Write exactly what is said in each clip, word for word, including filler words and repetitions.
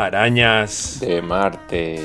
Arañas de Marte.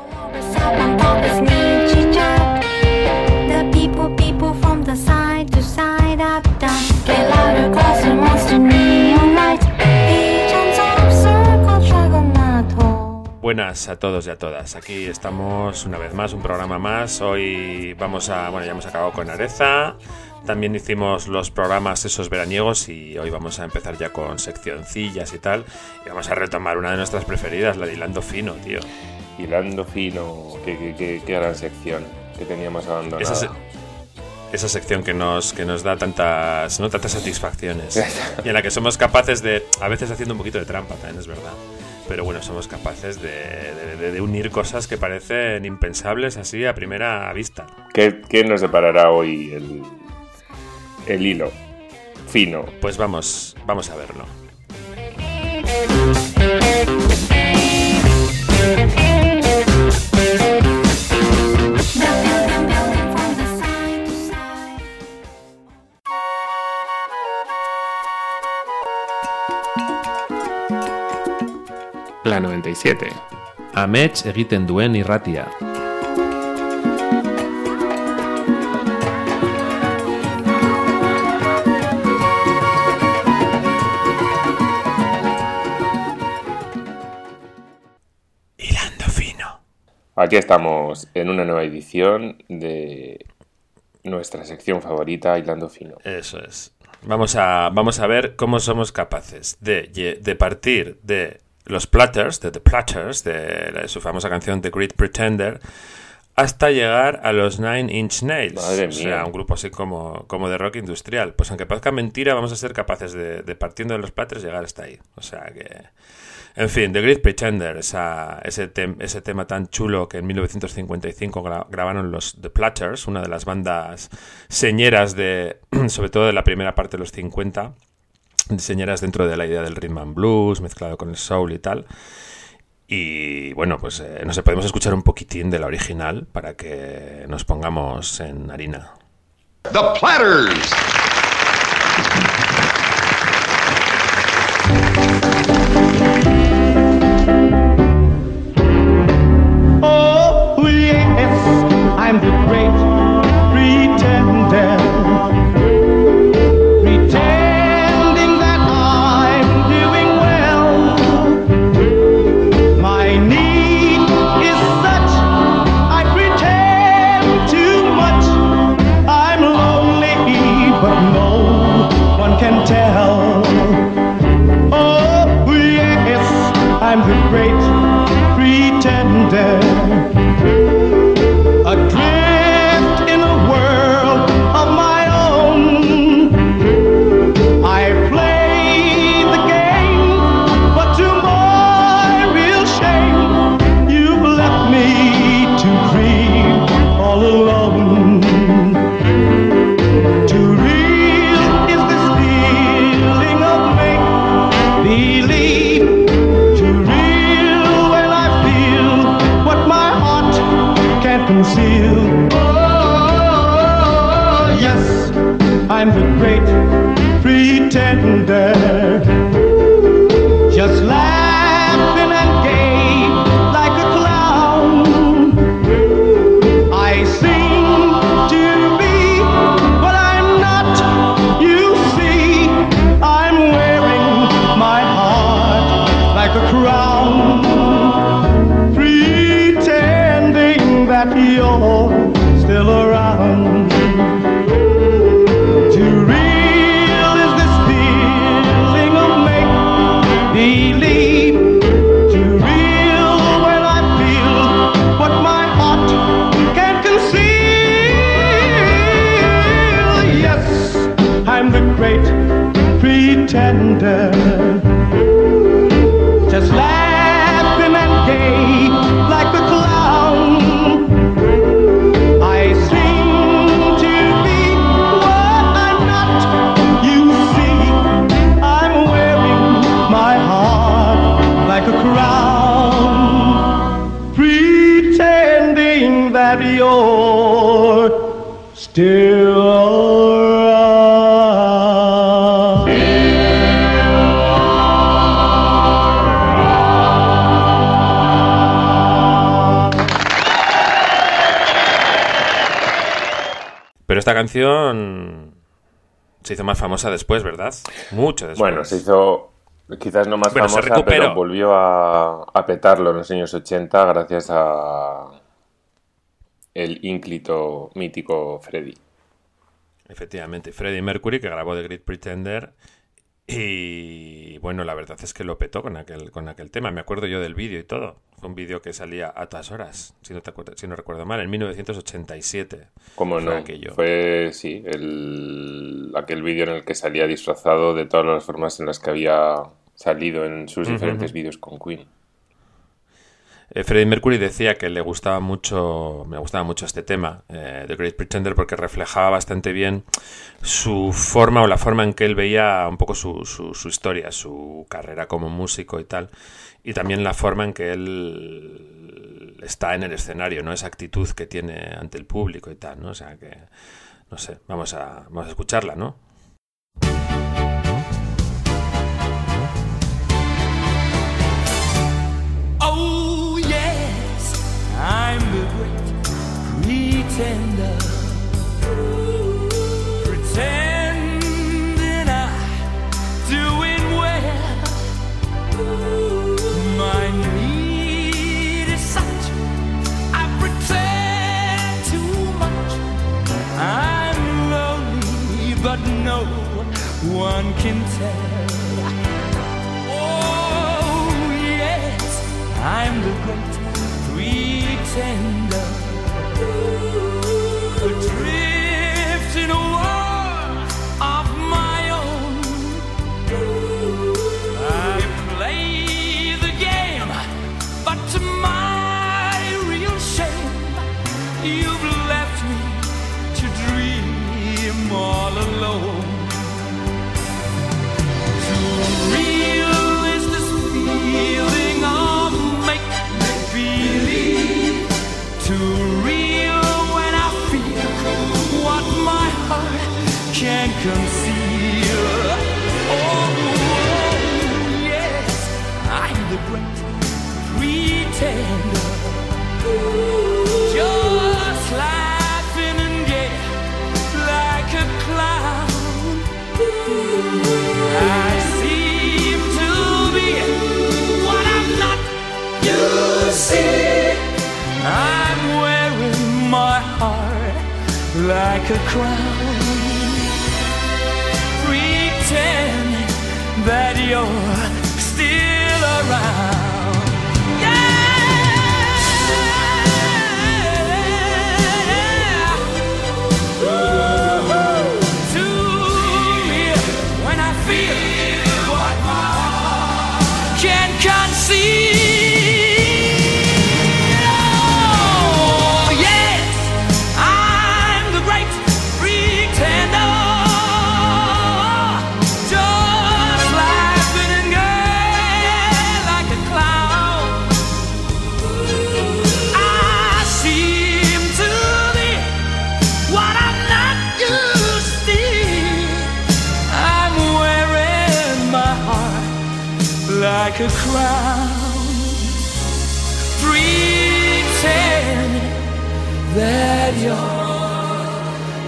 Buenas a todos y a todas. Aquí estamos una vez más, un programa más. Hoy vamos a... Bueno, ya hemos acabado con Areza. También hicimos los programas esos veraniegos y hoy vamos a empezar ya con seccioncillas y tal. Y vamos a retomar una de nuestras preferidas, la de Hilando Fino, tío. Hilando Fino, qué, qué, qué, qué gran sección que teníamos abandonada. Esa, se- esa sección que nos, que nos da tantas, ¿no? tantas satisfacciones. Y en la que somos capaces de, a veces haciendo un poquito de trampa, también es verdad. Pero bueno, somos capaces de, de, de, de unir cosas que parecen impensables así a primera vista. ¿Qué, qué nos deparará hoy el, el hilo fino? Pues vamos, vamos a verlo. La noventa y siete. Amets egiten duen irratia. Hilando Fino. Aquí estamos en una nueva edición de nuestra sección favorita, Hilando Fino. Eso es. Vamos a, vamos a ver cómo somos capaces de, de partir de los Platters, de The Platters, de, de su famosa canción The Great Pretender, hasta llegar a los Nine Inch Nails. Madre o sea, mía. un grupo así como, como de rock industrial. Pues aunque parezca mentira, vamos a ser capaces de, de partiendo de los Platters llegar hasta ahí. O sea que... En fin, The Great Pretender, esa, ese, tem, ese tema tan chulo que en mil novecientos cincuenta y cinco gra, grabaron los The Platters, una de las bandas señeras de, sobre todo de la primera parte de los cincuenta, señeras dentro de la idea del rhythm and blues, mezclado con el soul y tal. Y bueno, pues eh, no sé, podemos escuchar un poquitín de la original para que nos pongamos en harina. The Platters. Oh, yes, I'm the great pretender, pretending that I'm doing well. My need is such, I pretend too much. I'm lonely, but no one can tell. Oh, yes, I'm the great pretender, adrift in a world of my own. I play the game, but to my real shame, you've left me to grieve all alone. Too real is this feeling of make-believe. Too real when I feel what my heart can't conceal. Oh, yes, I'm the great pretender, just laughing and gay like a clown. I seem to be what I'm not, you see. I'm wearing my heart like a crown, pretending that you're still around. Too real is this feeling of make-believe. Too real when I feel what my heart can't conceal. Yes, I'm the great pretender, just laughing and gay like a clown. I seem to be what I'm not, you see. I'm wearing my heart like a crown, pretending that you're still around. esta canción se hizo más famosa después, ¿verdad? Mucho después. Bueno, se hizo quizás no más bueno, famosa, pero volvió a, a petarlo en los años ochenta gracias a el ínclito mítico Freddie. Efectivamente, Freddie Mercury, que grabó The Great Pretender. Y bueno, la verdad es que lo petó con aquel, con aquel tema. Me acuerdo yo del vídeo y todo. Fue un vídeo que salía a todas horas, si no, te acuerdas, si no recuerdo mal, en mil novecientos ochenta y siete. ¿Cómo no? Aquello. Fue, sí, el, aquel vídeo en el que salía disfrazado de todas las formas en las que había salido en sus diferentes uh-huh. vídeos con Queen. Eh, Freddie Mercury decía que le gustaba mucho, me gustaba mucho este tema, eh, The Great Pretender, porque reflejaba bastante bien su forma o la forma en que él veía un poco su, su, su historia, su carrera como músico y tal, y también la forma en que él está en el escenario, ¿no? Esa actitud que tiene ante el público y tal, ¿no? O sea que, no sé, vamos a, vamos a escucharla, ¿no? I'm the great pretender, pretending I'm doing well. My need is such, I pretend too much. I'm lonely, but no one can tell. Oh yes, I'm the great pretender, adrift in a world of my own. I play the game, but to my real shame, you've left me to dream all alone. Too real is this feeling of make-believe, too real when I feel what my heart can't conceal. Oh, yes, I'm the great pretender, just laughing and gay like a clown. I seem to be what I'm not. You see, I'm wearing my heart like a crown, pretending that you're still around. Yeah, ooh, too real when I feel what my heart can't conceive. Like a crown, pretend that you're,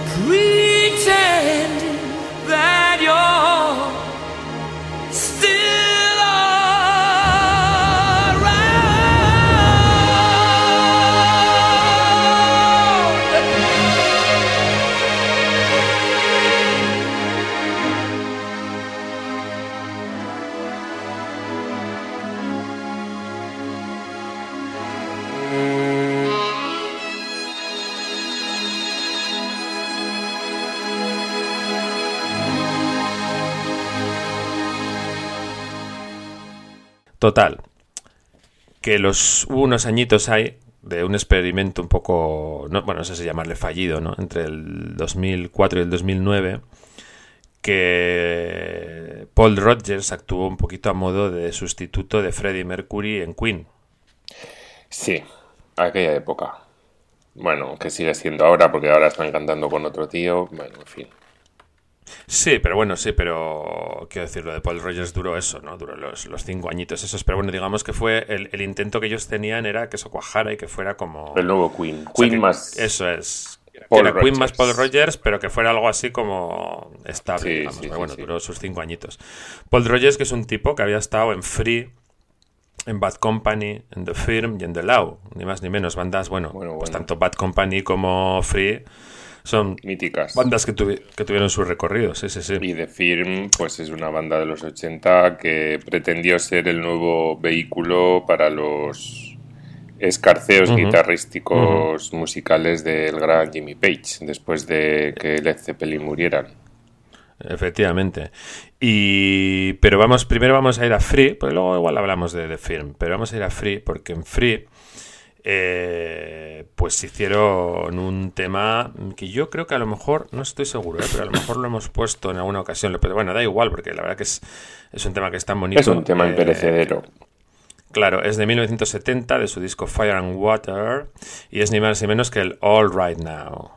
pretend that you're still Total, que los hubo unos añitos ahí de un experimento un poco, no, bueno, no sé si llamarle fallido, ¿no? Entre el dos mil cuatro y el dos mil nueve, que Paul Rodgers actuó un poquito a modo de sustituto de Freddie Mercury en Queen. Sí, aquella época. Bueno, que sigue siendo ahora, porque ahora están cantando con otro tío. Bueno, en fin. Sí, pero bueno, sí, pero quiero decir, lo de Paul Rodgers duró eso, ¿no? Duró los, los cinco añitos esos, pero bueno, digamos que fue el, el intento que ellos tenían era que eso cuajara y que fuera como... El nuevo Queen. Queen o sea, más... Eso es. que era Queen más Paul Rogers, pero que fuera algo así como estable, sí, digamos. sí, Pero sí, bueno, sí. duró sus cinco añitos. Paul Rogers, que es un tipo que había estado en Free, en Bad Company, en The Firm y en The Law, ni más ni menos. Bandas, bueno, Bueno, pues bueno. tanto Bad Company como Free son Míticas. bandas que, tuvi- que tuvieron su recorrido, sí, sí, sí. Y The Firm, pues es una banda de los ochenta que pretendió ser el nuevo vehículo para los escarceos Ujú. guitarrísticos musicales del gran Jimmy Page, después de que Led Zeppelin murieran. Efectivamente. Y pero vamos, primero vamos a ir a Free, pues luego igual hablamos de The Firm, pero vamos a ir a Free porque en Free eh, pues hicieron un tema que yo creo que a lo mejor, no estoy seguro, ¿eh? Pero a lo mejor lo hemos puesto en alguna ocasión, pero bueno, da igual porque la verdad que es, es un tema que es tan bonito. Es un tema eh, imperecedero. Claro, es de mil novecientos setenta, de su disco Fire and Water, y es ni más ni menos que el All Right Now.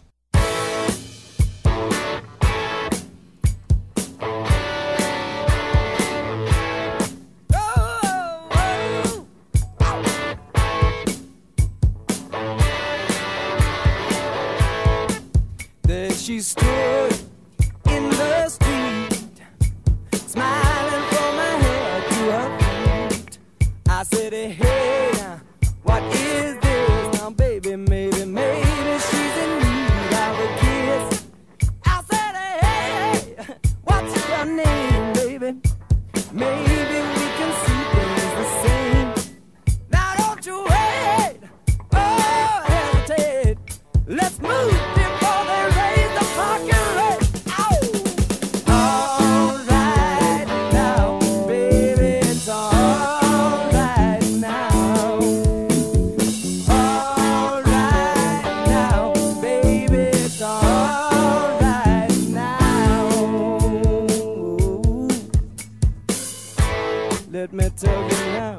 There she stood in the street, smiling from her head to her feet. I said, hey, now, what is this? Now, baby, maybe, maybe she's in need of a kiss. I said, hey, what's your name, baby? Maybe we can see things the same. Now, don't you wait, oh, hesitate. Let's move before they raise the parking rate. Ow! All right now, baby, it's all right now. All right now, baby, it's all right now. Let me tell you now.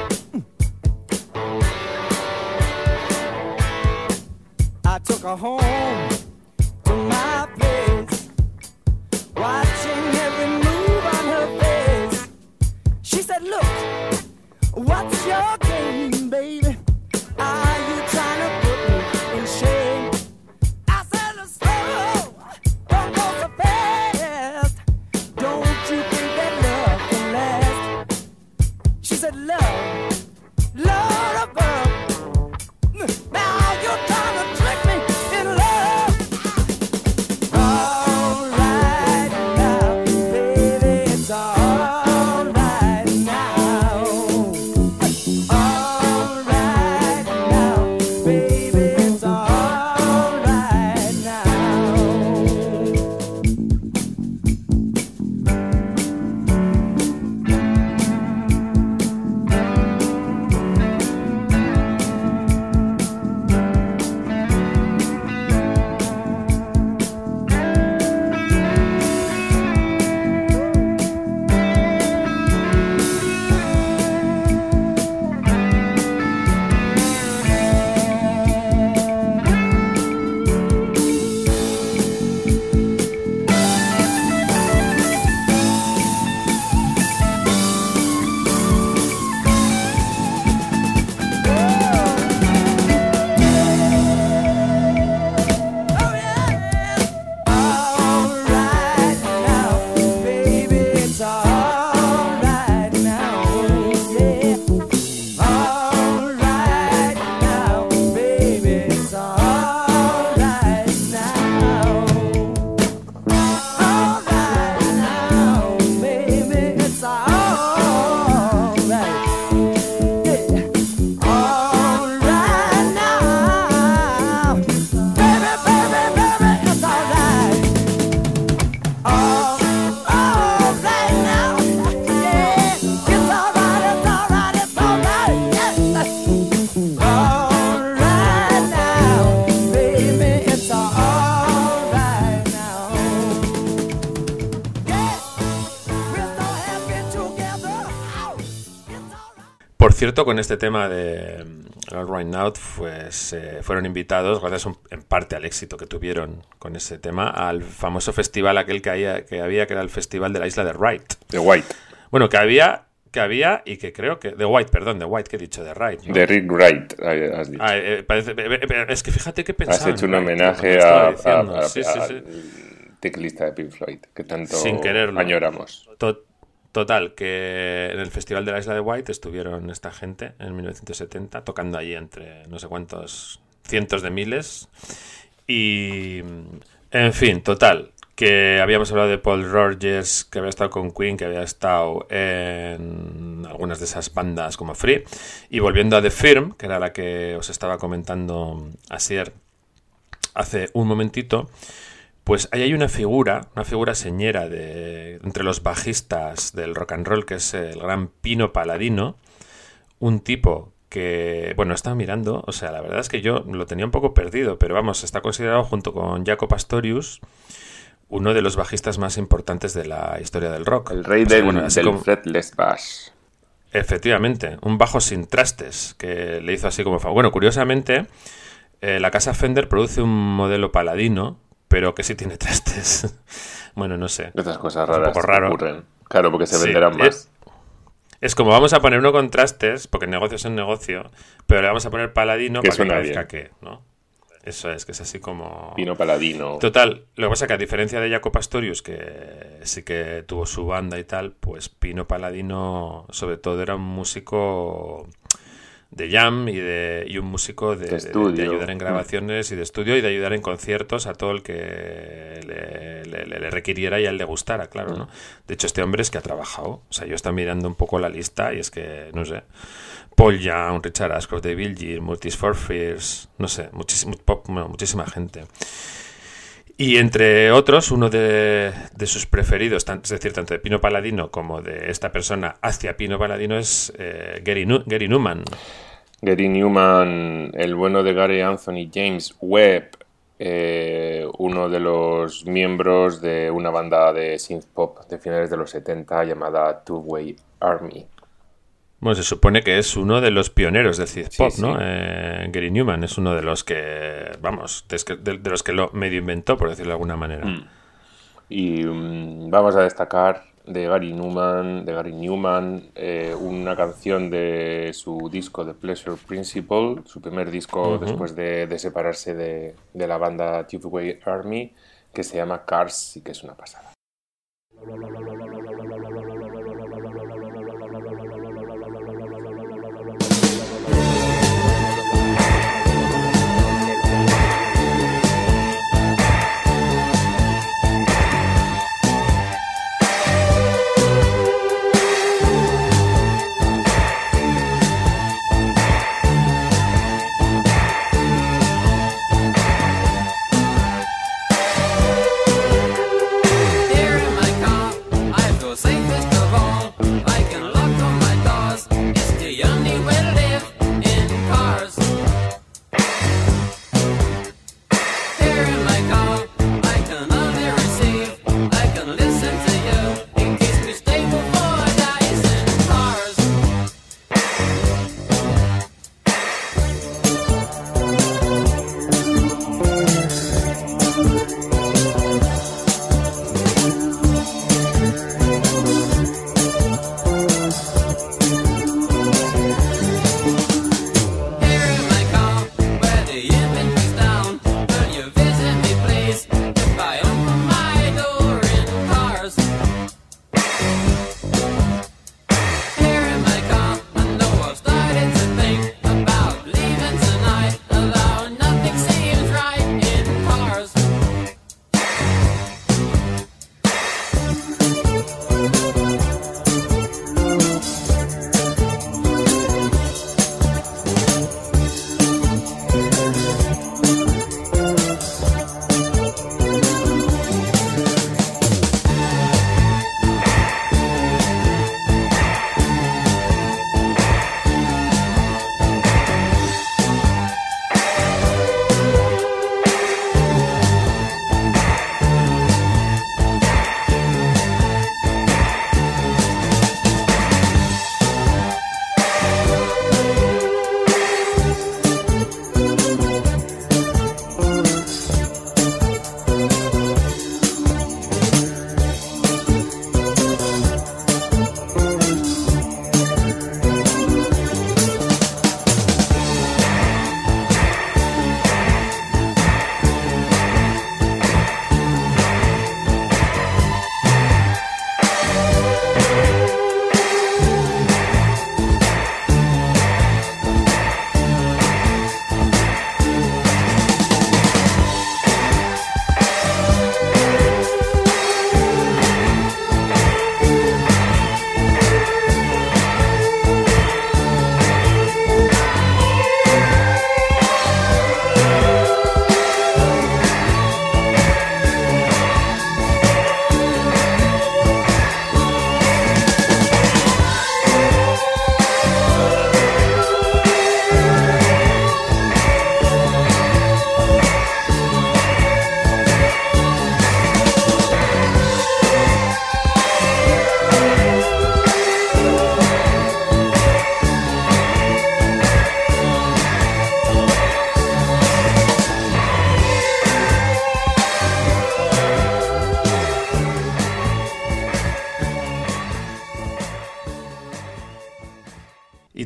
I took her home to my place, watching every move on her face. She said, look, what's your game, baby? Are you trying to put me in shame? I said, look, slow, don't go so fast. Don't you think that love can last? She said, love, love above. Now you're trying to trick me in love. All right now, baby, it's all right now. All right now, baby, it's all right now. Oh yeah. All right now, baby, it's all right now. Yeah. All right now, baby, it's all right now. All right now, baby, it's all right. Yeah. All right now, baby, baby, baby, it's all right. All, all right now, yeah, it's all right, it's all right, it's all right, yeah. All right now, baby, it's all right now. Yeah, we're so happy together. Ow, it's all right. Por cierto, con este tema de mm, All Right Now, pues eh, fueron invitados, gracias un- en parte al éxito que tuvieron con ese tema, al famoso festival aquel que había, que había, que era el Festival de la Isla de Wright. The White. Bueno, que había, que había y que creo que... De White, perdón, de White, que he dicho, de Wright, ¿no? De Rick Wright, has dicho. Ah, eh, parece, eh, eh, es que fíjate que pensaba... Has hecho un en Wright, homenaje cuando a, estaba a, diciendo. a, Sí, a- sí, al sí. teclista de Pink Floyd, que tanto Sin quererlo. añoramos. To- Total, que en el Festival de la Isla de White estuvieron esta gente en mil novecientos setenta, tocando allí entre no sé cuántos cientos de miles. Y, en fin, total, que habíamos hablado de Paul Rodgers, que había estado con Queen, que había estado en algunas de esas bandas como Free. Y volviendo a The Firm, que era la que os estaba comentando Asier hace un momentito, pues ahí hay una figura, una figura señera de entre los bajistas del rock and roll, que es el gran Pino Palladino, un tipo que, bueno, estaba mirando, o sea, la verdad es que yo lo tenía un poco perdido, pero vamos, está considerado junto con Jaco Pastorius uno de los bajistas más importantes de la historia del rock. El rey O sea, del, bueno, así del como- fretless bass. Efectivamente, un bajo sin trastes, que le hizo así como... fa- Bueno, curiosamente, eh, la casa Fender produce un modelo Paladino, pero que sí tiene trastes. Bueno, no sé. Estas cosas Es un raras poco que raro. ocurren. Claro, porque se Sí, venderán más. es- Es como vamos a poner uno con trastes, porque el negocio es un negocio, pero le vamos a poner Paladino Que para que suena parezca bien. que, ¿no? Eso es, que es así como... Pino Paladino. Total, lo que pasa es que a diferencia de Jaco Pastorius, que sí que tuvo su banda y tal, pues Pino Palladino sobre todo era un músico de jam y, de, y un músico de, De de- estudio. de ayudar en grabaciones y de estudio y de ayudar en conciertos a todo el que le, le- le- le requiriera y a él le gustara, claro, ¿no? De hecho, este hombre es que ha trabajado, o sea, yo estaba mirando un poco la lista y es que, no sé... Paul Young, Richard Ashcroft, David Gill, Multis for Fears, no sé, muchísimo, pop, bueno, muchísima gente. Y entre otros, uno de, de sus preferidos, tan- es decir, tanto de Pino Palladino como de esta persona hacia Pino Palladino, es eh, Gary, Nu- Gary Newman. Gary Newman, el bueno de Gary Anthony James Webb, eh, uno de los miembros de una banda de synth pop de finales de los setenta llamada Two Way Army. Bueno, se supone que es uno de los pioneros del synth Sí, pop, sí. ¿no? Eh, Gary Newman es uno de los que, vamos, de, de- de los que lo medio inventó, por decirlo de alguna manera. Mm. Y mm, vamos a destacar de Gary Newman, de Gary Newman eh, una canción de su disco The Pleasure Principle, su primer disco después de, de separarse de, de la banda Two Way Army, que se llama Cars y que es una pasada. Here in my car,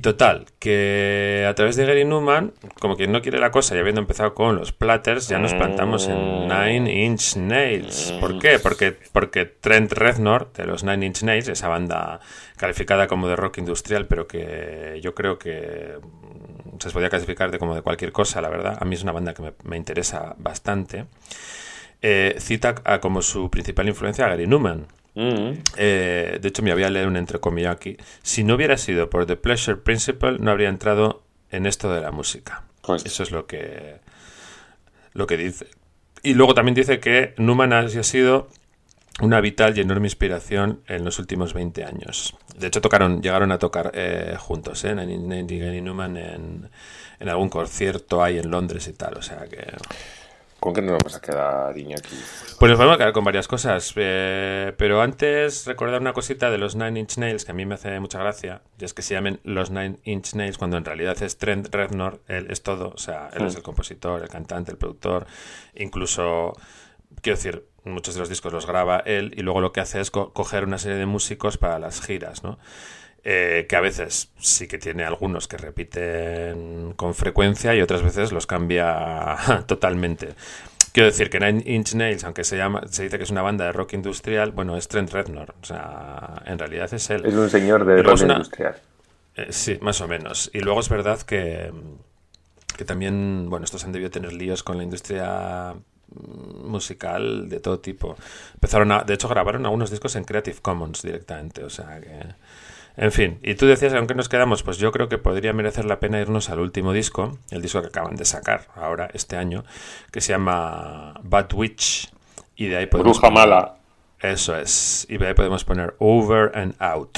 total, que a través de Gary Numan, como quien no quiere la cosa y habiendo empezado con los Platters, ya nos plantamos en Nine Inch Nails. ¿Por qué? Porque, porque Trent Reznor, de los Nine Inch Nails, esa banda calificada como de rock industrial, pero que yo creo que se podía clasificar de como de cualquier cosa, la verdad. A mí es una banda que me, me interesa bastante. Eh, cita a como su principal influencia a Gary Numan. Mm. Eh, de hecho, me había leído un entrecomillado aquí. Si no hubiera sido por The Pleasure Principle, no habría entrado en esto de la música. Pues eso es lo que lo que dice. Y luego también dice que Numan ha sido una vital y enorme inspiración en los últimos veinte años. De hecho, tocaron, llegaron a tocar eh, juntos, ¿eh? Nine Inch Nails y Numan en, en algún concierto ahí en Londres y tal. O sea que... ¿Con qué nos vamos a quedar, Iñaki? Pues nos vamos a quedar con varias cosas, eh, pero antes recordar una cosita de los Nine Inch Nails que a mí me hace mucha gracia, y es que se llamen los Nine Inch Nails cuando en realidad es Trent Reznor, él es todo, o sea, él mm. es el compositor, el cantante, el productor, incluso, quiero decir, muchos de los discos los graba él y luego lo que hace es co- coger una serie de músicos para las giras, ¿no? Eh, que a veces sí que tiene algunos que repiten con frecuencia y otras veces los cambia totalmente. Quiero decir que Nine Inch Nails, aunque se llama, se dice que es una banda de rock industrial, bueno, es Trent Reznor, o sea, en realidad es él. Es un señor de rock una, industrial. Eh, sí, más o menos. Y luego es verdad que, que también, bueno, estos han debido tener líos con la industria musical de todo tipo. Empezaron a, de hecho, grabaron algunos discos en Creative Commons directamente, o sea que... En fin, y tú decías, ¿en qué nos quedamos? Pues yo creo que podría merecer la pena irnos al último disco, el disco que acaban de sacar ahora, este año, que se llama Bad Witch, y de ahí podemos Bruja poner, mala. Eso es, y de ahí podemos poner Over and Out.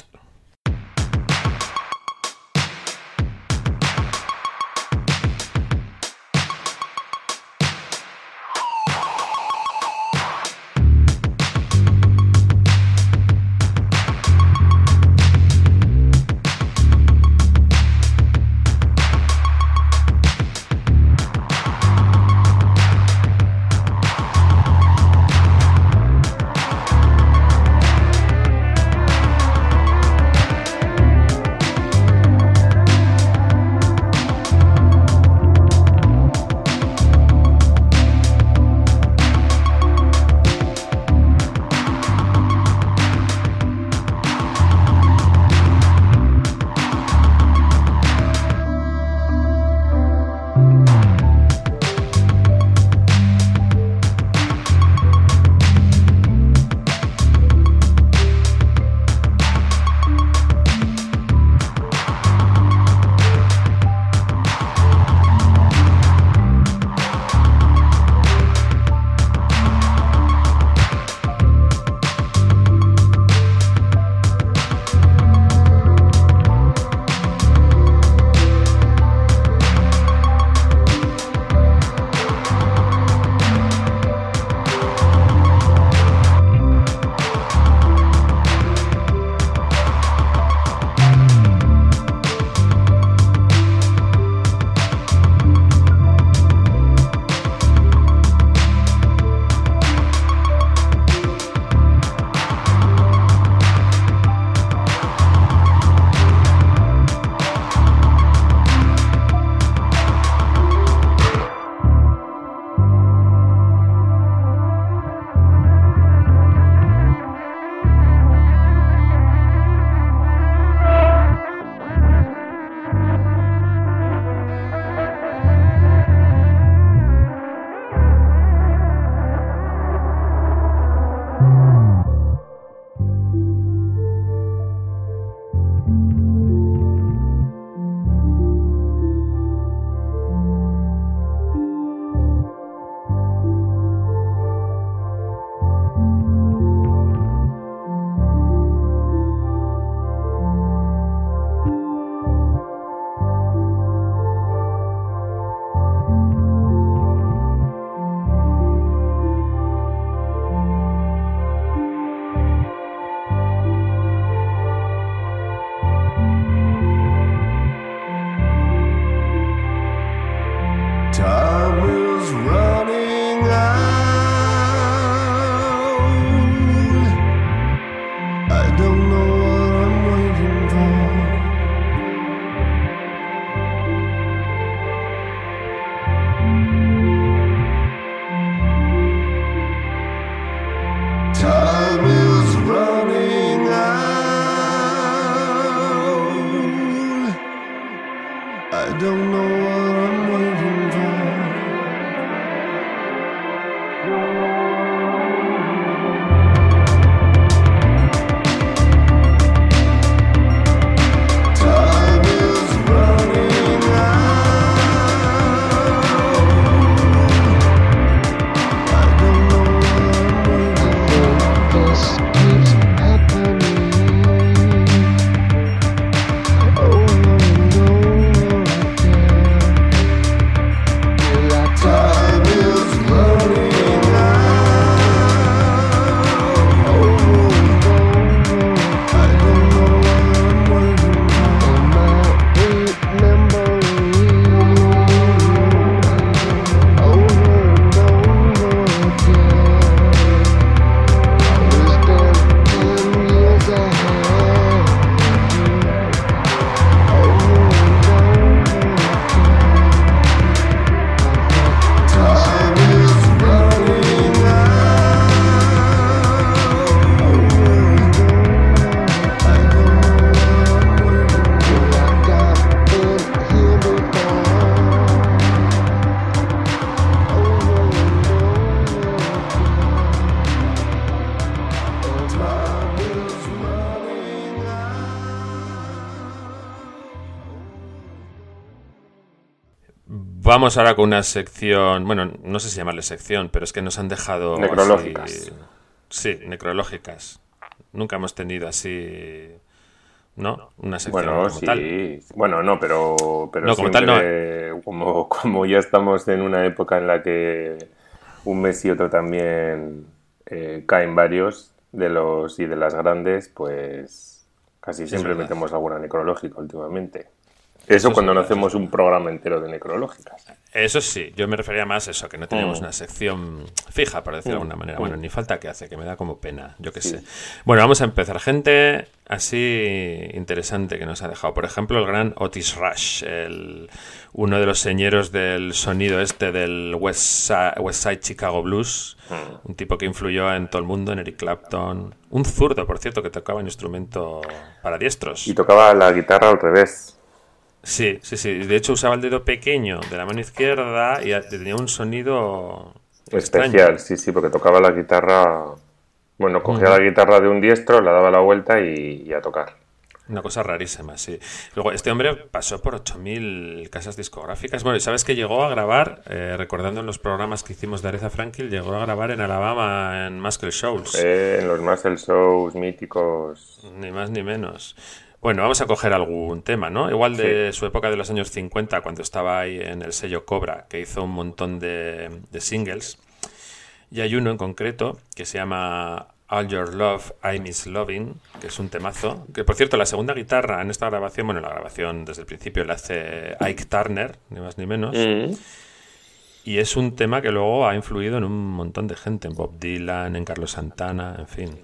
Vamos ahora con una sección, bueno, no sé si llamarle sección, pero es que nos han dejado... Necrológicas. Así, sí, necrológicas. Nunca hemos tenido así... ¿No? Una sección Bueno, como sí. tal. Bueno, no, pero, pero No, como tal, siempre, como, como ya estamos en una época en la que un mes y otro también eh, caen varios de los y de las grandes, pues casi siempre verdad. metemos alguna necrológica últimamente. Eso, Eso es cuando no verdad, hacemos eso es un programa entero de necrológicas. Eso sí, yo me refería más a eso, que no teníamos Mm. una sección fija, por decirlo de alguna manera. Mm. Bueno, ni falta que hace, que me da como pena, yo qué Sí. sé. Bueno, vamos a empezar. Gente así interesante que nos ha dejado. Por ejemplo, el gran Otis Rush, el, uno de los señeros del sonido este del West Side, West Side Chicago Blues. Mm. Un tipo que influyó en todo el mundo, en Eric Clapton. Un zurdo, por cierto, que tocaba un instrumento para diestros. Y tocaba la guitarra al revés. Sí, sí, sí. De hecho, usaba el dedo pequeño de la mano izquierda y tenía un sonido Especial, extraño. sí, sí, porque tocaba la guitarra... Bueno, cogía Ujú. la guitarra de un diestro, la daba la vuelta y, y a tocar. Una cosa rarísima, sí. Luego, este hombre pasó por ocho mil casas discográficas. Bueno, y sabes que llegó a grabar, eh, recordando en los programas que hicimos de Aretha Franklin, llegó a grabar en Alabama en Muscle Shoals. Eh, en los Muscle Shows míticos. Ni más ni menos. Bueno, vamos a coger algún tema, ¿no? Igual de Sí. su época de los años cincuenta, cuando estaba ahí en el sello Cobra, que hizo un montón de, de singles. Y hay uno en concreto que se llama All Your Love, I Miss Loving, que es un temazo. Que, por cierto, la segunda guitarra en esta grabación, bueno, la grabación desde el principio la hace Ike Turner, ni más ni menos. Mm. Y es un tema que luego ha influido en un montón de gente, en Bob Dylan, en Carlos Santana, en fin.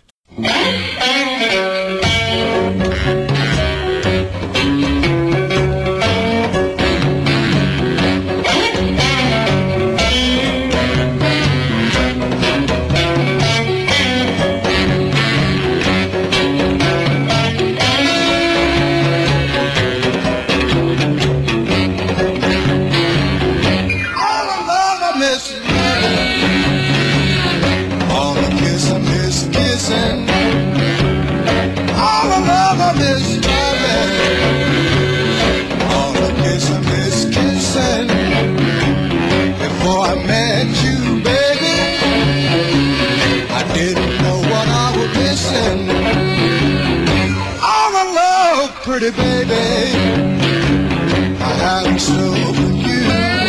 All the love I miss loving. All the kiss I miss kissing. All the love I miss loving. All the kiss I miss kissing. Before I met you, baby, I didn't know what I was missing. All the love, pretty baby, I had in store for you.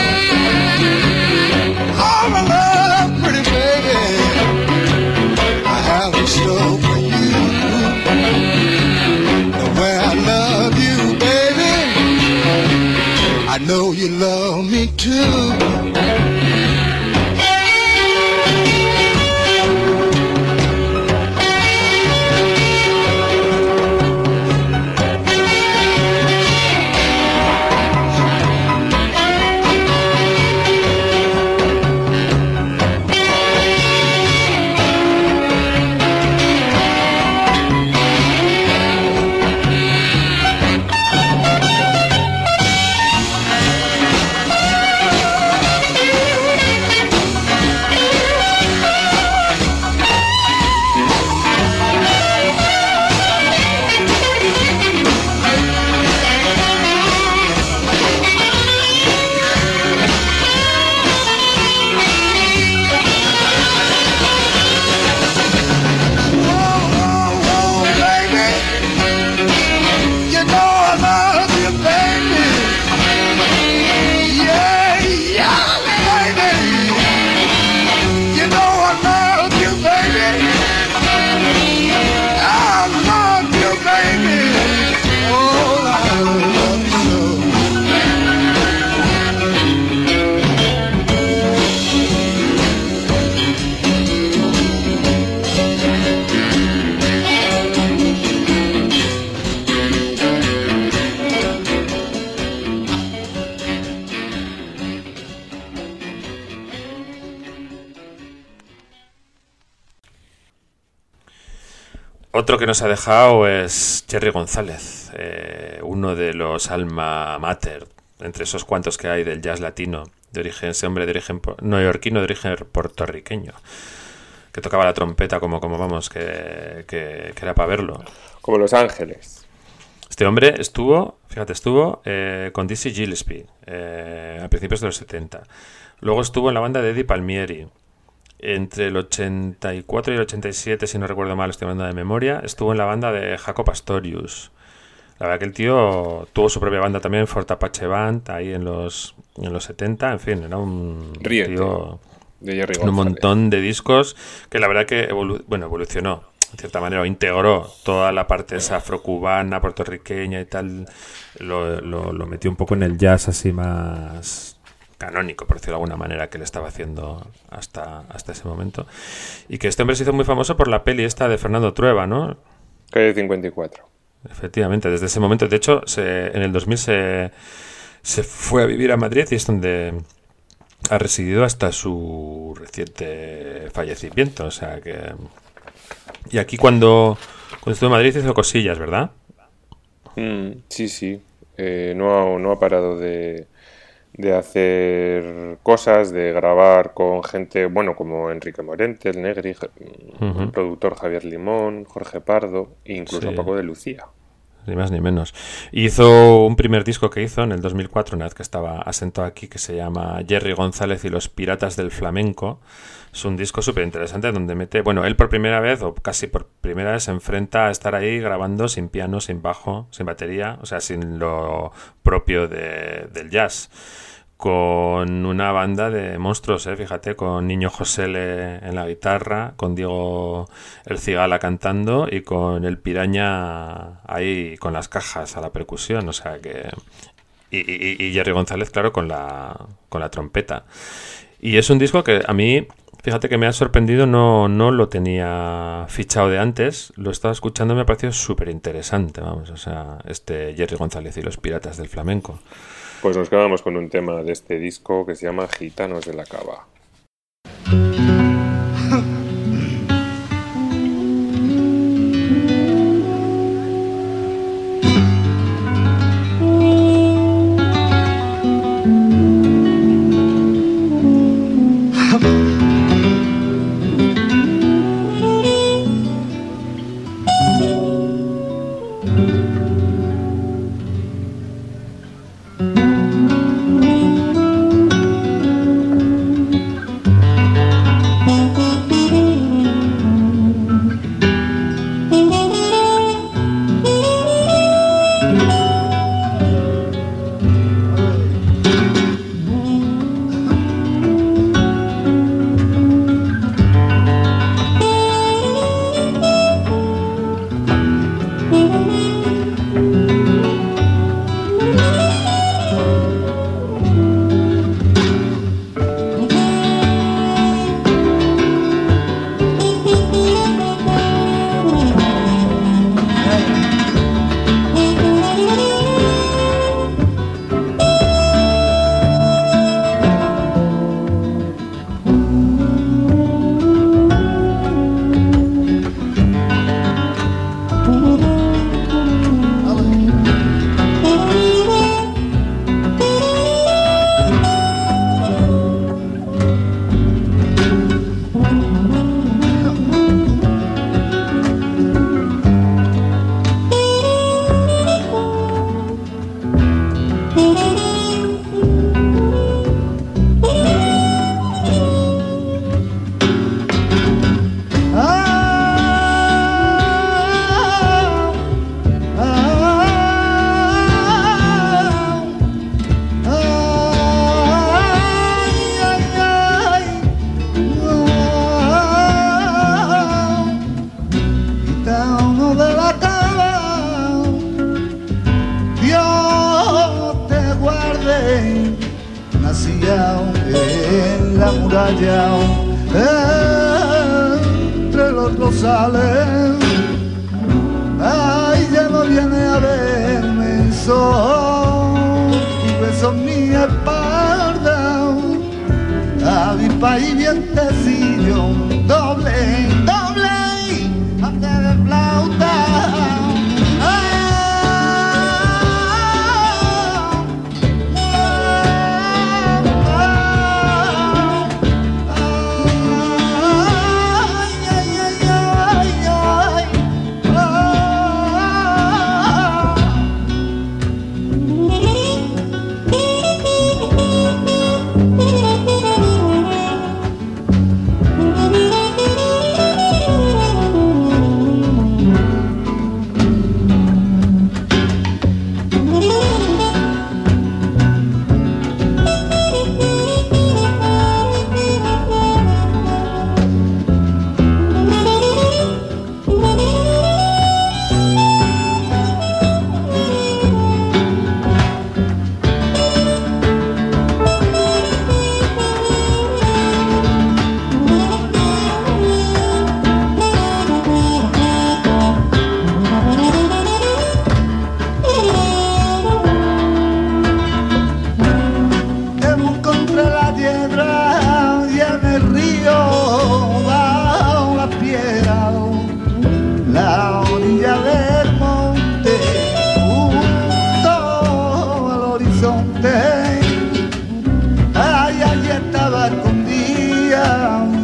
All my love, pretty baby, I have in store for you. The way I love you, baby, I know you love me too. Otro que nos ha dejado es Jerry González, eh, uno de los alma mater, entre esos cuantos que hay del jazz latino, de origen, ese hombre de origen po- neoyorquino, de origen puertorriqueño, que tocaba la trompeta como, como vamos, que, que, que era para verlo. Como Los Ángeles. Este hombre estuvo, Fíjate, estuvo eh, con Dizzy Gillespie eh, a principios de los setenta. Luego estuvo en la banda de Eddie Palmieri. Entre el ochenta y cuatro y el ochenta y siete, si no recuerdo mal, estoy hablando de memoria, estuvo en la banda de Jaco Pastorius. La verdad que el tío tuvo su propia banda también, Fort Apache Band, ahí en los, en los setenta. En fin, era un Ríete, tío de Jerry con un González. montón de discos que la verdad que evolu- bueno, evolucionó, en cierta manera, o integró toda la parte esa afrocubana, puertorriqueña y tal, lo, lo, lo metió un poco en el jazz así más canónico, por decirlo de alguna manera, que le estaba haciendo hasta, hasta ese momento. Y que este hombre se hizo muy famoso por la peli esta de Fernando Trueba, ¿no? Calle cincuenta y cuatro. Efectivamente, desde ese momento, de hecho, se, en el dos mil se, se fue a vivir a Madrid y es donde ha residido hasta su reciente fallecimiento. O sea que... Y aquí cuando, cuando estuvo en Madrid hizo cosillas, ¿verdad? Mm, sí, sí. Eh, no, ha, no ha parado de, de hacer cosas, de grabar con gente, bueno, como Enrique Morente, el Negri, Uh-huh. el productor Javier Limón, Jorge Pardo, e incluso Sí. Paco de Lucía. Ni más ni menos. Hizo un primer disco que hizo en el dos mil cuatro, una vez que estaba asentado aquí, que se llama Jerry González y los Piratas del Flamenco. Es un disco súper interesante donde mete... Bueno, él por primera vez, o casi por primera vez, se enfrenta a estar ahí grabando sin piano, sin bajo, sin batería, o sea, sin lo propio de, del jazz. Con una banda de monstruos, ¿eh? Fíjate, con Niño José Le en la guitarra, con Diego El Cigala cantando y con el Piraña ahí con las cajas a la percusión, o sea que... Y, y, y Jerry González, claro, con la, con la trompeta. Y es un disco que a mí, fíjate que me ha sorprendido, no, no lo tenía fichado de antes, lo estaba escuchando y me ha parecido súper interesante, vamos, o sea, este Jerry González y los Piratas del Flamenco. Pues nos quedamos con un tema de este disco que se llama Gitanos de la Cava. en la muralla, entre los rosales. Ay, ya no viene a verme el sol, tu beso en mi espalda, a mi país vientecillo, doble, doble, ante de flauta.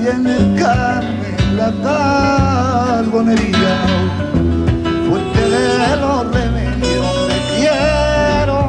tiene carne la carbonería, fuerte de los remedios te quiero.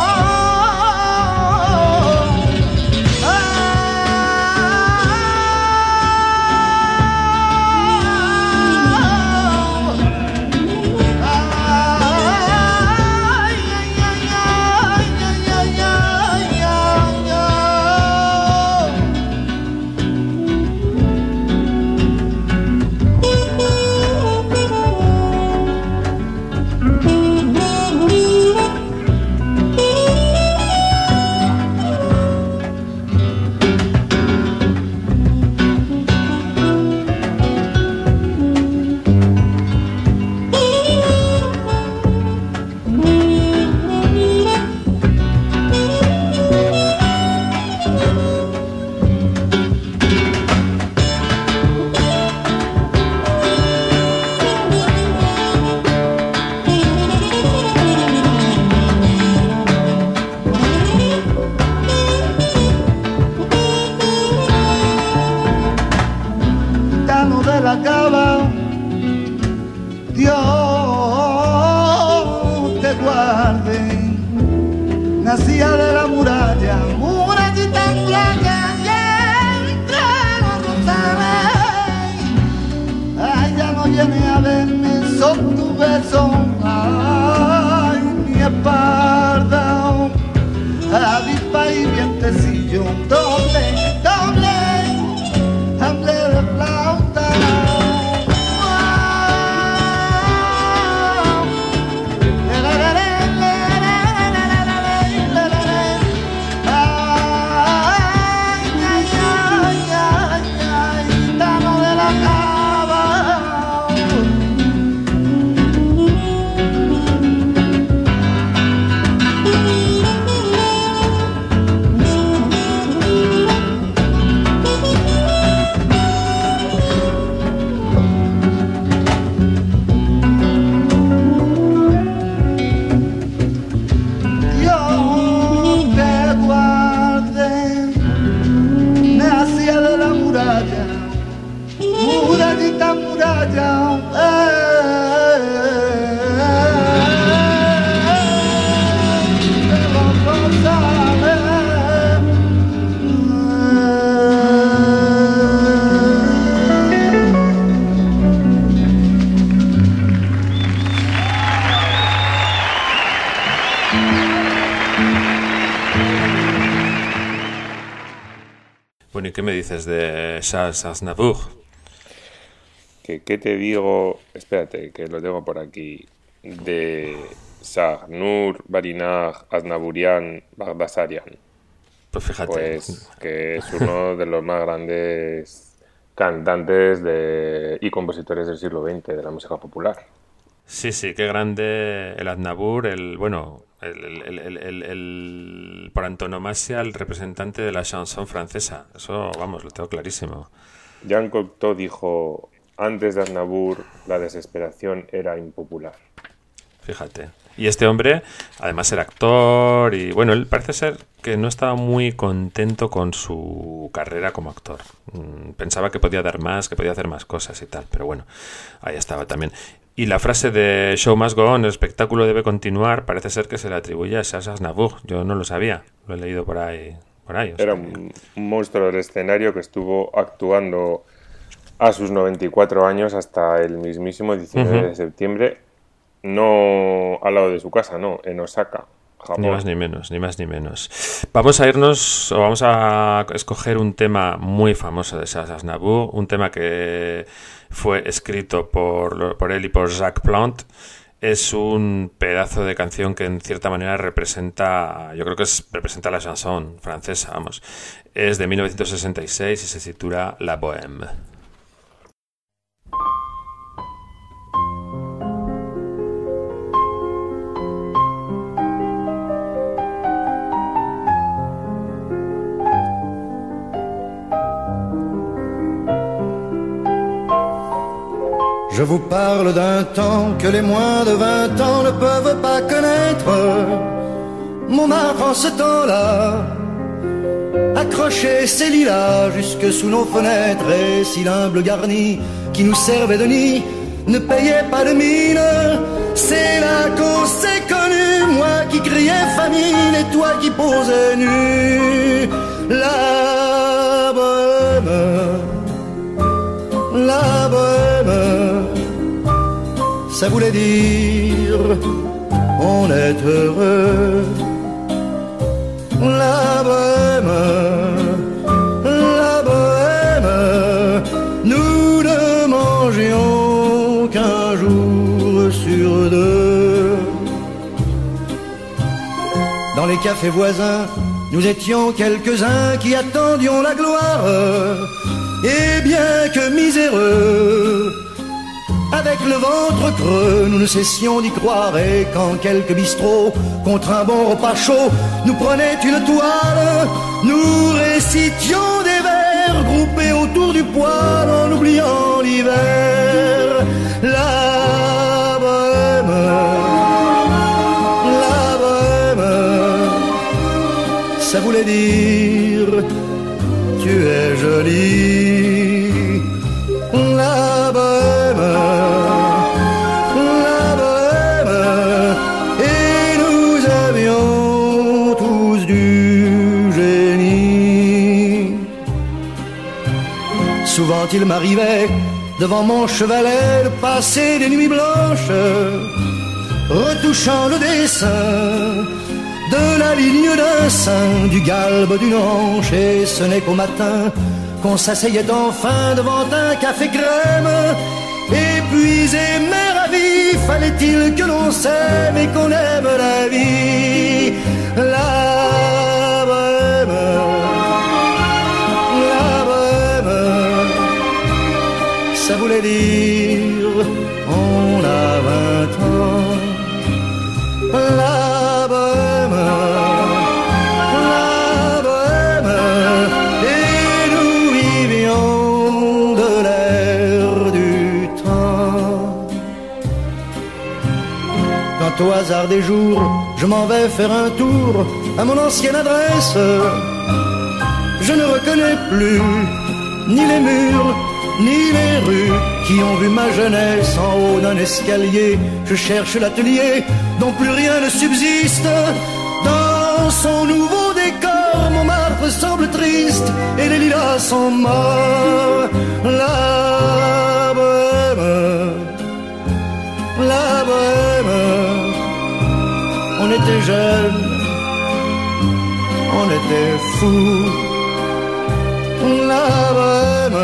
Nacía de la muralla, murallita, muralla, y entre los rosales. Ay, ya no viene a verme, son tus besos, ay, mi espalda, avispa y vientecillo, doble, doble, doble de flauta. Murallita, muralla, eh, de los rosales, Bueno, ¿y qué me dices de Charles Aznavour? ¿Qué, ¿Qué te digo? Espérate, que lo tengo por aquí. De Shahnur, Barinag, Aznavourian, Bagdasarian. Pues fíjate. Pues que es uno de los más grandes cantantes de, y compositores del siglo veinte de la música popular. Sí, sí, qué grande el Aznavour, el, bueno, el, el, el, el, el, por antonomasia, el representante de la chanson francesa. Eso, vamos, lo tengo clarísimo. Jean Cocteau dijo, antes de Aznavour, la desesperación era impopular. Fíjate. Y este hombre, además era actor y, bueno, él parece ser que no estaba muy contento con su carrera como actor. Pensaba que podía dar más, que podía hacer más cosas y tal, pero bueno, ahí estaba también. Y la frase de show must go on, el espectáculo debe continuar, parece ser que se le atribuye a Charles Aznavour. Yo no lo sabía, lo he leído por ahí. Por ahí Era un, un monstruo del escenario que estuvo actuando a sus noventa y cuatro años hasta el mismísimo diecinueve uh-huh. de septiembre, no al lado de su casa, no, en Osaka, Japón. Ni más ni menos, ni más ni menos. Vamos a irnos, o vamos a escoger un tema muy famoso de Charles Aznavour, un tema que fue escrito por, por él y por Jacques Plante. Es un pedazo de canción que en cierta manera representa, yo creo que es, representa la chanson francesa, vamos. Es de mil novecientos sesenta y seis y se titula La Bohème. Je vous parle d'un temps que les moins de vingt ans ne peuvent pas connaître. Montmartre en ce temps-là, accroché branchaient ces lilas jusque sous nos fenêtres, et si l'humble garni qui nous servait de nid ne payait pas de mine, c'est là qu'on s'est connus, moi qui criais famine et toi qui posais nu. La bohème, la bohème, ça voulait dire on est heureux. La bohème, la bohème, nous ne mangions qu'un jour sur deux. Dans les cafés voisins, nous étions quelques-uns qui attendions la gloire. Et bien que miséreux, avec le ventre creux, nous ne cessions d'y croire. Et quand quelques bistrots, contre un bon repas chaud, nous prenaient une toile, nous récitions des vers groupés autour du poêle en oubliant l'hiver. La bohème, la bohème, ça voulait dire tu es jolie. La bohème, la bohème, et nous avions tous du génie. Souvent il m'arrivait devant mon chevalet de passer des nuits blanches, retouchant le dessin de la ligne d'un sein, du galbe d'une hanche, et ce n'est qu'au matin qu'on s'asseyait enfin devant un café crème. Épuisé mais ravi, fallait-il que l'on s'aime et qu'on aime la vie. La bohème, la bohème, ça voulait dire on a vingt ans. La bohème, la bohème, et nous vivions de l'air du temps. Quand au hasard des jours, je m'en vais faire un tour à mon ancienne adresse, je ne reconnais plus ni les murs, ni les rues qui ont vu ma jeunesse en haut d'un escalier. Je cherche l'atelier dont plus rien ne subsiste. Dans son nouveau décor, Montmartre semble triste et les lilas sont morts. La bohème, la bohème, on était jeunes, on était fous. La bohème,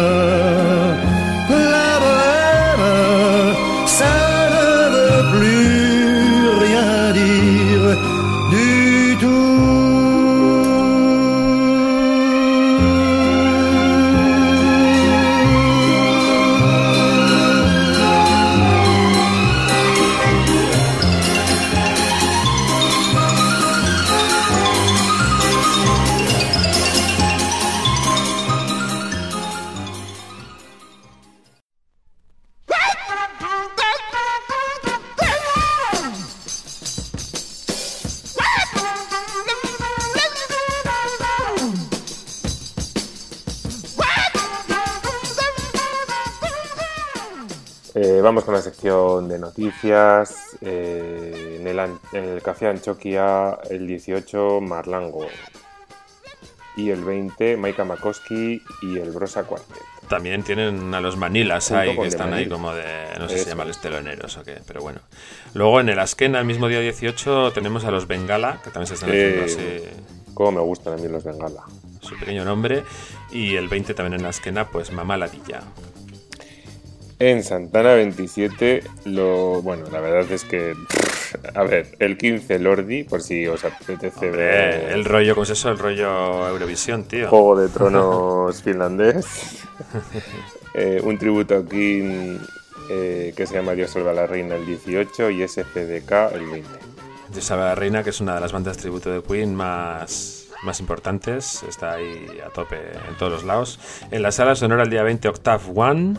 la bohème, ça ne veut plus rien dire du tout. Eh, vamos con la sección de noticias. Eh, en, el, en el Café Anchoquia, el dieciocho, Marlango. Y el veinte, Maika Makowski y el Brosa Quartet. También tienen a los Manilas ahí, que están ahí como de... No sé si se llaman los teloneros o qué, pero bueno. Luego en el Askena, el mismo día dieciocho, tenemos a los Bengala, que también se están haciendo eh, así... Cómo me gustan a mí los Bengala. Su pequeño nombre. Y el veinte también en Askena, pues Mamá Ladilla. En Santana veintisiete, lo bueno, la verdad es que, a ver, el quince Lordi, por si os apetece Hombre, ver... el rollo, ¿cómo es eso? El rollo Eurovisión, tío. Juego de Tronos finlandés. eh, un tributo a King eh, que se llama Dios salva a la reina el dieciocho y S C D K el veinte. Dios salva a la reina, que es una de las bandas tributo de Queen más... más importantes, está ahí a tope en todos los lados. En la sala sonora el día veinte, Octave One.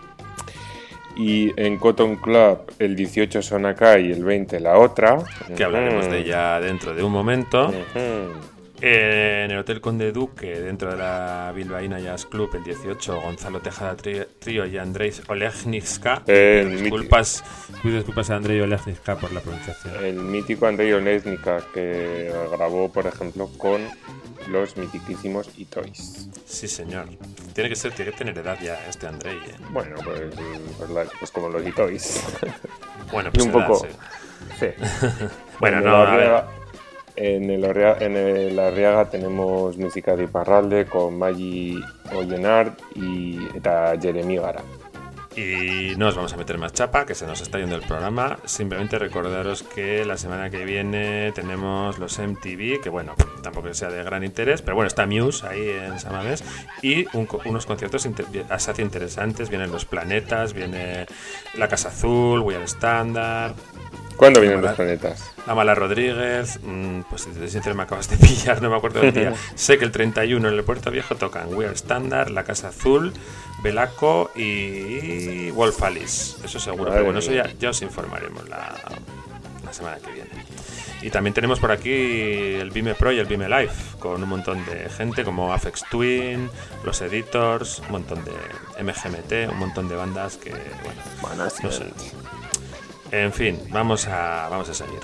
Y en Cotton Club el dieciocho Sonaca y el veinte La Otra. Que hablaremos uh-huh. de ella dentro de un momento. Uh-huh. En el Hotel Conde Duque, dentro de la Bilbaína Jazz Club, el dieciocho, Gonzalo Tejada Trío y Andrei Olejnicka. El disculpas, pido disculpas a Andrei Olejnicka por la pronunciación. El mítico Andrei Olejnicka, que grabó, por ejemplo, con los mitiquísimos E-Toys. Sí, señor. Tiene que ser, tiene que tener edad ya este Andrei, ¿eh? Bueno, pues, pues, la, pues como los E-Toys. Bueno, pues un edad, poco. Sí. sí. Bueno, en no, el Arriaga, a ver. En el, Arriaga, en el Arriaga tenemos música de Iparralde con Maggi Ollenard y eta Jeremy Gara. Y no os vamos a meter más chapa, que se nos está yendo el programa. Simplemente recordaros que la semana que viene tenemos los M T V, que bueno, tampoco sea de gran interés, pero bueno, está Muse ahí en San Mamés, y un, unos conciertos inter, asaz interesantes. Vienen Los Planetas, viene La Casa Azul, We Are Standard. ¿Cuándo vienen Los Planetas? La Mala Rodríguez, mmm, pues si te soy sincero me acabas de pillar, no me acuerdo del día. Sé que el treinta y uno en el Puerto Viejo tocan We Are Standard, La Casa Azul, Belaco y Wolf Alice, eso seguro. Madre pero bueno, eso ya, ya os informaremos la, la semana que viene. Y también tenemos por aquí el Vime Pro y el Vime Live, con un montón de gente como Aphex Twin, Los Editors, un montón de M G M T, un montón de bandas que, bueno, bueno no sé. En fin, vamos a, vamos a seguir.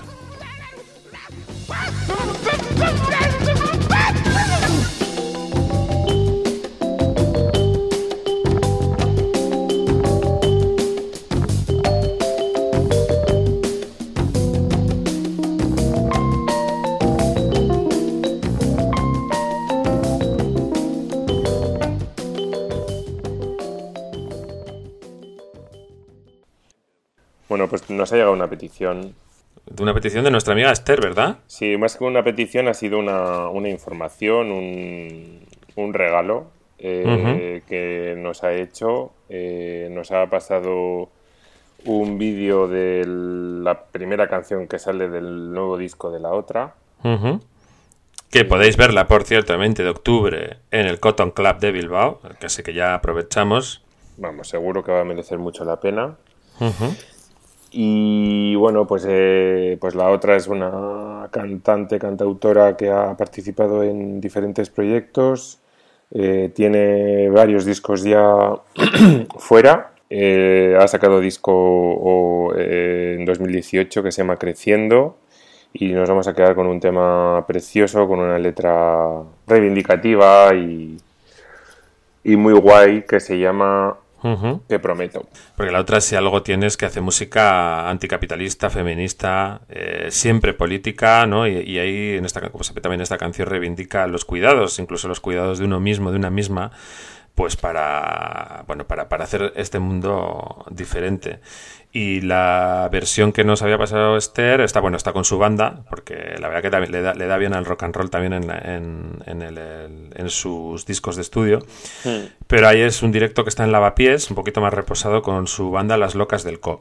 Bueno, pues nos ha llegado una petición. De una petición de nuestra amiga Esther, ¿verdad? Sí, más que una petición ha sido una, una información, un, un regalo eh, uh-huh. que nos ha hecho. Eh, nos ha pasado un vídeo de la primera canción que sale del nuevo disco de la otra. Uh-huh. Que podéis verla, por cierto, el veinte de octubre en el Cotton Club de Bilbao, que sé que ya aprovechamos. Vamos, seguro que va a merecer mucho la pena. Uh-huh. Y bueno, pues, eh, pues la otra es una cantante, cantautora que ha participado en diferentes proyectos, eh, tiene varios discos ya fuera, eh, ha sacado disco o, eh, en dos mil dieciocho que se llama Creciendo y nos vamos a quedar con un tema precioso, con una letra reivindicativa y, y muy guay que se llama... Uh-huh. Te prometo. Porque la otra, si algo tienes, que hace música anticapitalista, feminista, eh, siempre política, ¿no? Y, y ahí en esta, como se ve también esta canción, reivindica los cuidados, incluso los cuidados de uno mismo, de una misma, pues para, bueno, para, para hacer este mundo diferente. Y la versión que nos había pasado Esther está, bueno, está con su banda, porque la verdad que también le da, le da bien al rock and roll también en, en, en, el, el, en sus discos de estudio. Sí. Pero ahí es un directo que está en Lavapiés, un poquito más reposado, con su banda Las Locas del Co.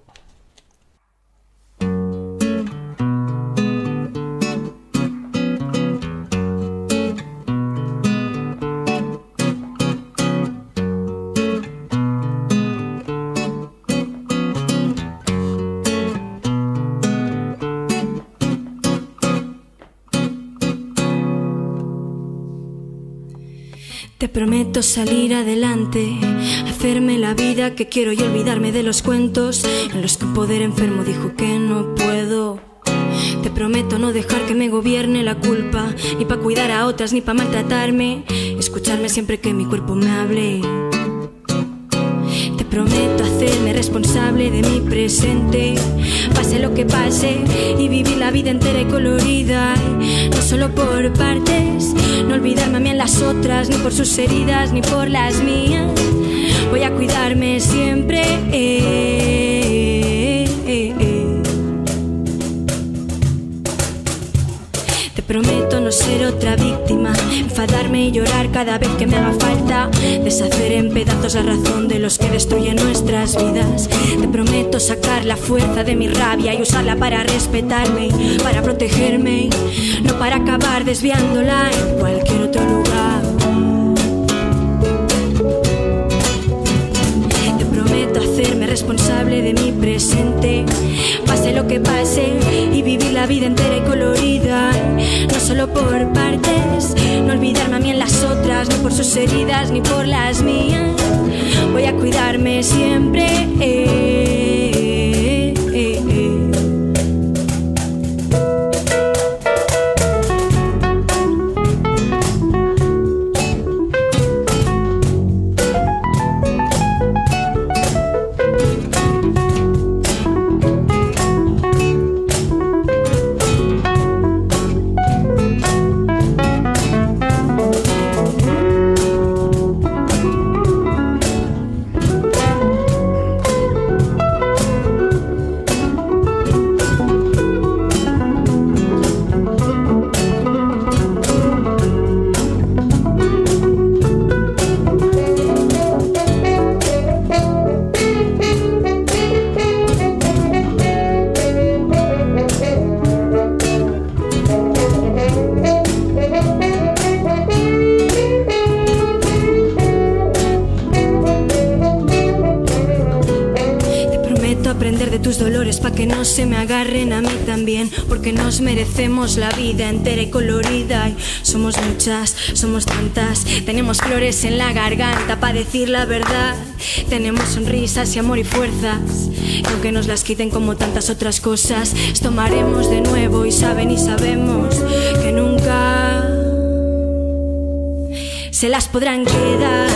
Te prometo salir adelante, hacerme la vida que quiero y olvidarme de los cuentos en los que un poder enfermo dijo que no puedo. Te prometo no dejar que me gobierne la culpa, ni pa' cuidar a otras ni pa' maltratarme, escucharme siempre que mi cuerpo me hable. Te prometo hacerme responsable de mi presente, pase lo que pase, y vivir la vida entera y colorida, no solo por partes, no olvidarme a mí en las otras, ni por sus heridas, ni por las mías. Voy a cuidarme siempre. Eh, eh, eh. Te prometo no ser otra víctima, enfadarme y llorar cada vez que me haga falta, deshacer en pedazos la razón de los que destruyen nuestras vidas. Te prometo sacar la fuerza de mi rabia y usarla para respetarme, para protegerme, no para acabar desviándola en cualquier otro lugar. Te prometo hacerme responsable de mi presente, pase lo que pase, y vivir la vida entera y colorida, no solo por partes, sus heridas ni por las mías. Voy a cuidarme siempre. Eh, eh, eh, eh. Que no se me agarren a mí también, porque nos merecemos la vida entera y colorida. Y somos muchas, somos tantas, tenemos flores en la garganta para decir la verdad. Tenemos sonrisas y amor y fuerzas, y aunque nos las quiten como tantas otras cosas, tomaremos de nuevo y saben y sabemos que nunca se las podrán quedar.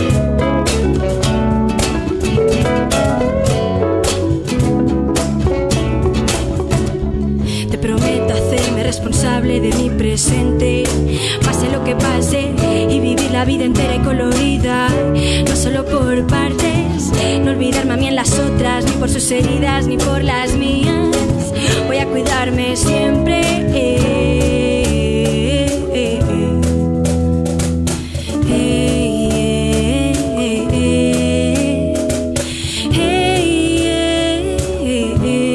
Responsable de mi presente, pase lo que pase, y vivir la vida entera y colorida, no solo por partes, no olvidarme a mí en las otras, ni por sus heridas ni por las mías. Voy a cuidarme siempre. eh, eh, eh, eh, eh, eh, eh, eh, eh, eh.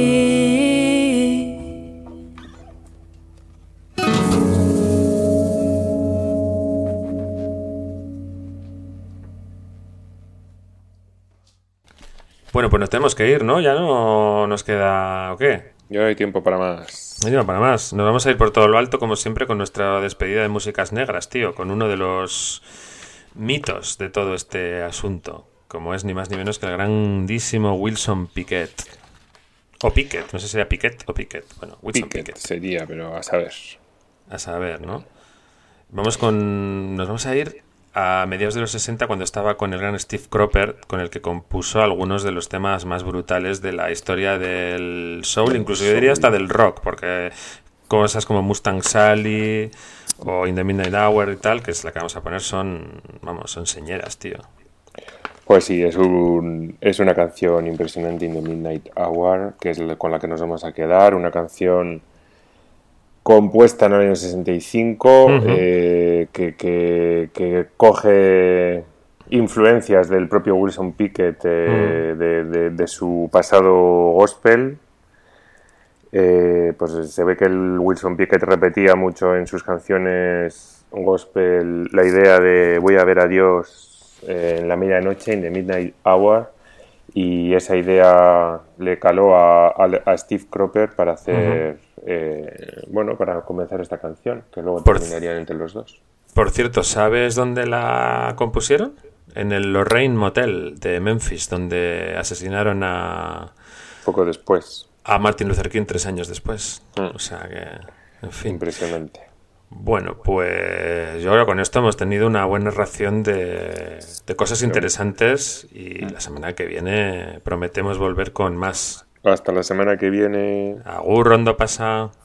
Bueno, pues nos tenemos que ir, ¿no? Ya no nos queda... ¿O qué? Ya hay tiempo para más. No hay tiempo para más. Nos vamos a ir por todo lo alto, como siempre, con nuestra despedida de músicas negras, tío. Con uno de los mitos de todo este asunto. Como es ni más ni menos que el grandísimo Wilson Pickett. O Pickett, no sé si sería Pickett o Pickett. Bueno, Wilson Pickett, Pickett. sería, pero a saber. A saber, ¿no? Vamos con... Nos vamos a ir a mediados de los sesenta, cuando estaba con el gran Steve Cropper, con el que compuso algunos de los temas más brutales de la historia del soul, incluso yo diría hasta del rock, porque cosas como Mustang Sally o In the Midnight Hour y tal, que es la que vamos a poner, son, vamos, son señeras, tío. Pues sí, es un es una canción impresionante, In the Midnight Hour, que es con la que nos vamos a quedar, una canción compuesta en el año sesenta y cinco, uh-huh. eh, que, que, que coge influencias del propio Wilson Pickett, eh, uh-huh. de, de, de su pasado gospel. Eh, pues se ve que el Wilson Pickett repetía mucho en sus canciones gospel la idea de voy a ver a Dios eh, en la medianoche, in the midnight hour, y esa idea le caló a, a, a Steve Cropper para hacer... Uh-huh. Eh, bueno, para comenzar esta canción, que luego por terminarían entre los dos. Por cierto, ¿sabes dónde la compusieron? En el Lorraine Motel de Memphis, donde asesinaron a... Poco después. A Martin Luther King tres años después. Mm. O sea que, en fin. Impresionante. Bueno, pues yo creo que con esto hemos tenido una buena ración de, de cosas interesantes, y la semana que viene prometemos volver con más. Hasta la semana que viene. Agur, Rondo pasa.